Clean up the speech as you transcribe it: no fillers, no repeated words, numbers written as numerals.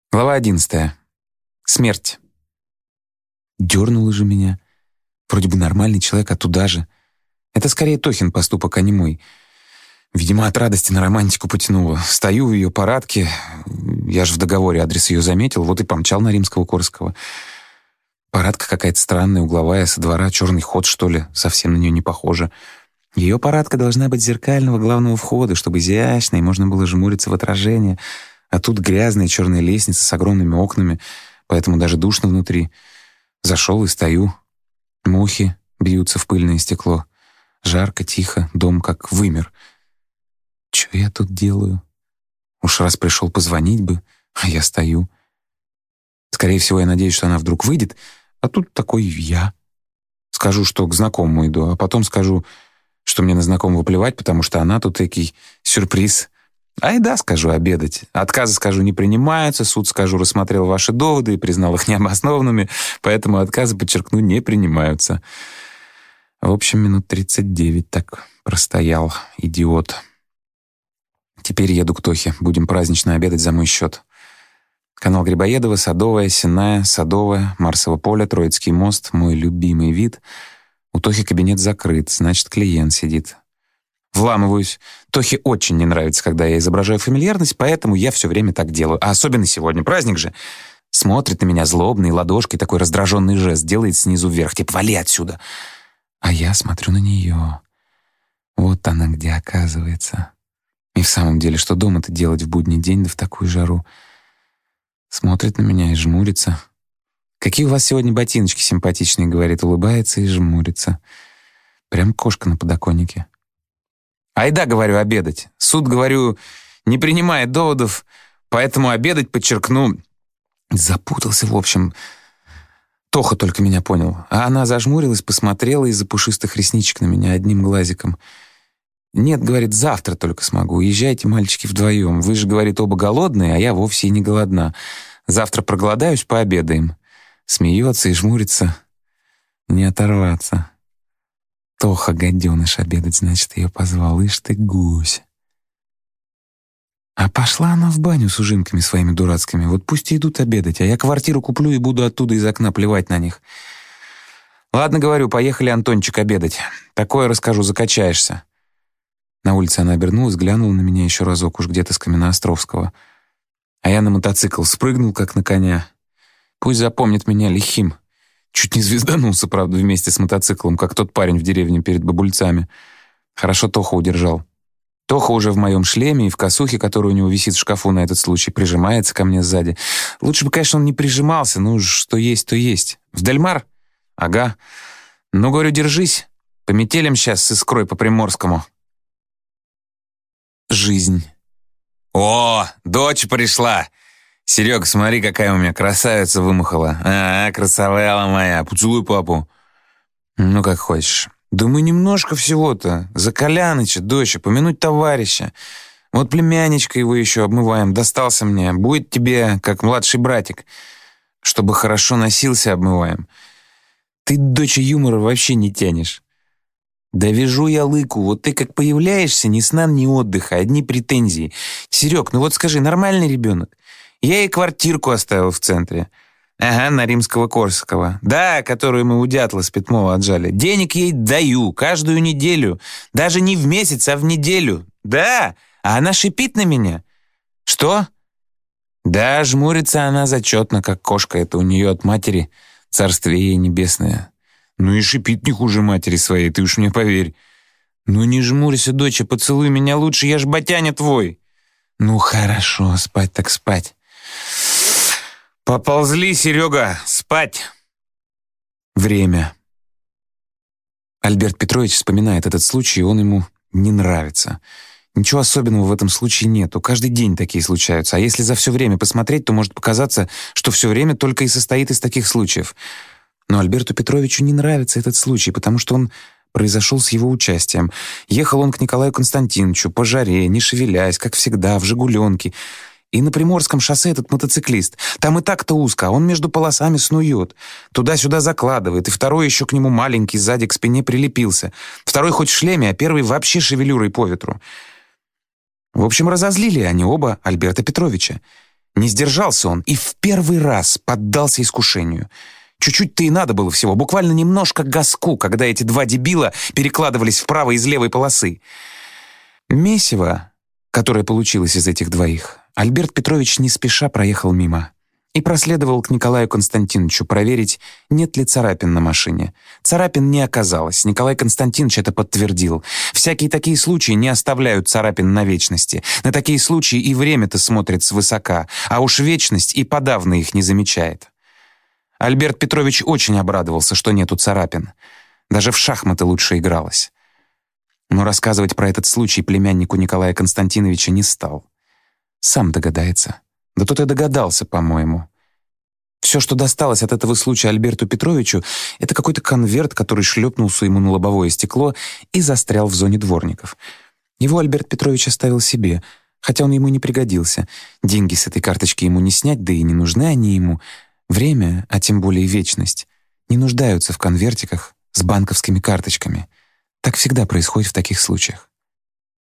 Глава 11. Смерть. Дёрнуло же меня. Вроде бы нормальный человек, а туда же. Это скорее Тохин поступок, а не мой. Видимо, от радости на романтику потянуло. Стою в ее парадке. Я же в договоре адрес ее заметил, вот и помчал на Римского-Корского. Парадка какая-то странная, угловая, со двора, черный ход, что ли. Совсем на нее не похоже. Ее парадка должна быть зеркального главного входа, чтобы изящно, и можно было жмуриться в отражение. А тут грязная черная лестница с огромными окнами, поэтому даже душно внутри. Зашел и стою. Мухи бьются в пыльное стекло. Жарко, тихо, дом как вымер. Чё я тут делаю? Уж раз пришел позвонить бы, а я стою. Скорее всего, я надеюсь, что она вдруг выйдет, а тут такой я. Скажу, что к знакомому иду, а потом скажу, что мне на знакомого плевать, потому что она тут такой сюрприз. Ай да, скажу, обедать. Отказы, скажу, не принимаются. Суд, скажу, рассмотрел ваши доводы и признал их необоснованными, поэтому отказы, подчеркну, не принимаются. В общем, минут 39 так простоял, идиот. Теперь еду к Тохе. Будем празднично обедать за мой счет. Канал Грибоедова, Садовая, Сенная, Садовая, Марсово поле, Троицкий мост. Мой любимый вид. У Тохи кабинет закрыт, значит, клиент сидит. Вламываюсь. Тохе очень не нравится, когда я изображаю фамильярность, поэтому я все время так делаю. А особенно сегодня, праздник же. Смотрит на меня злобный, ладошкой такой раздраженный жест, делает снизу вверх, типа «вали отсюда». А я смотрю на нее. Вот она где оказывается. И в самом деле, что дома-то делать в будний день, да в такую жару? Смотрит на меня и жмурится. «Какие у вас сегодня ботиночки симпатичные», — говорит, улыбается и жмурится. Прям кошка на подоконнике. «Айда, — говорю, — обедать. Суд, — говорю, — не принимает доводов, поэтому обедать, подчеркну». Запутался, в общем. Тоха только меня понял. А она зажмурилась, посмотрела из-за пушистых ресничек на меня одним глазиком. «Нет, — говорит, — завтра только смогу. Езжайте, мальчики, вдвоем. Вы же, — говорит, — оба голодные, а я вовсе и не голодна. Завтра проголодаюсь, пообедаем». Смеется и жмурится. Не оторваться. Тоха, гаденыш, обедать, значит, ее позвал. Ишь ты, гусь. А пошла она в баню с ужинками своими дурацкими. Вот пусть и идут обедать, а я квартиру куплю и буду оттуда из окна плевать на них. Ладно, говорю, поехали, Антончик, обедать. Такое расскажу, закачаешься. На улице она обернулась, глянула на меня еще разок, уж где-то с Каменноостровского. А я на мотоцикл спрыгнул, как на коня. Пусть запомнит меня лихим. Чуть не звезданулся, правда, вместе с мотоциклом, как тот парень в деревне перед Бабульцами. Хорошо Тоха удержал. Тоха уже в моем шлеме и в косухе, которая у него висит в шкафу на этот случай, прижимается ко мне сзади. Лучше бы, конечно, он не прижимался, ну, что есть, то есть. В Дельмар? Ага. Ну, говорю, держись. По метелям сейчас с искрой по Приморскому. Жизнь. О, дочь пришла! Серега, смотри, какая у меня красавица вымахала. Красавела моя. Поцелуй папу. Ну, как хочешь. Думаю, немножко всего-то. За Коляныча, доча, помянуть товарища. Вот племянничка его еще обмываем. Достался мне. Будет тебе, как младший братик. Чтобы хорошо носился, обмываем. Ты, доча, юмора вообще не тянешь. Да вяжу я лыку. Вот ты как появляешься, ни сна, ни отдыха, одни претензии. Серег, ну вот скажи, нормальный ребенок? Я ей квартирку оставил в центре. Ага, на Римского-Корского. Да, которую мы у дятла с Пятмова отжали. Денег ей даю каждую неделю. Даже не в месяц, а в неделю. Да, а она шипит на меня. Что? Да, жмурится она зачетно, как кошка. Это у нее от матери, царствие ей небесное. Ну и шипит не хуже матери своей, ты уж мне поверь. Ну не жмурься, доча, поцелуй меня лучше, я ж батяня твой. Ну хорошо, спать так спать. Поползли, Серега, спать. Время. Альберт Петрович вспоминает этот случай, и он ему не нравится. Ничего особенного в этом случае нету. Каждый день такие случаются. А если за все время посмотреть, то может показаться, что все время только и состоит из таких случаев. Но Альберту Петровичу не нравится этот случай, потому что он произошел с его участием. Ехал он к Николаю Константиновичу по жаре, не шевелясь, как всегда, в «Жигуленке». И на Приморском шоссе этот мотоциклист. Там и так-то узко, а он между полосами снует. Туда-сюда закладывает, и второй еще к нему маленький, сзади к спине прилепился. Второй хоть в шлеме, а первый вообще шевелюрой по ветру. В общем, разозлили они оба Альберта Петровича. Не сдержался он и в первый раз поддался искушению. Чуть-чуть-то и надо было всего, буквально немножко газку, когда эти два дебила перекладывались вправо из левой полосы. Месиво, которое получилось из этих двоих, Альберт Петрович не спеша проехал мимо и проследовал к Николаю Константиновичу проверить, нет ли царапин на машине. Царапин не оказалось, Николай Константинович это подтвердил. Всякие такие случаи не оставляют царапин на вечности. На такие случаи и время-то смотрит свысока, а уж вечность и подавно их не замечает. Альберт Петрович очень обрадовался, что нету царапин. Даже в шахматы лучше игралось. Но рассказывать про этот случай племяннику Николая Константиновича не стал. Сам догадается. Да тот и догадался, по-моему. Все, что досталось от этого случая Альберту Петровичу, это какой-то конверт, который шлепнулся ему на лобовое стекло и застрял в зоне дворников. Его Альберт Петрович оставил себе, хотя он ему не пригодился. Деньги с этой карточки ему не снять, да и не нужны они ему. Время, а тем более вечность, не нуждаются в конвертиках с банковскими карточками. Так всегда происходит в таких случаях.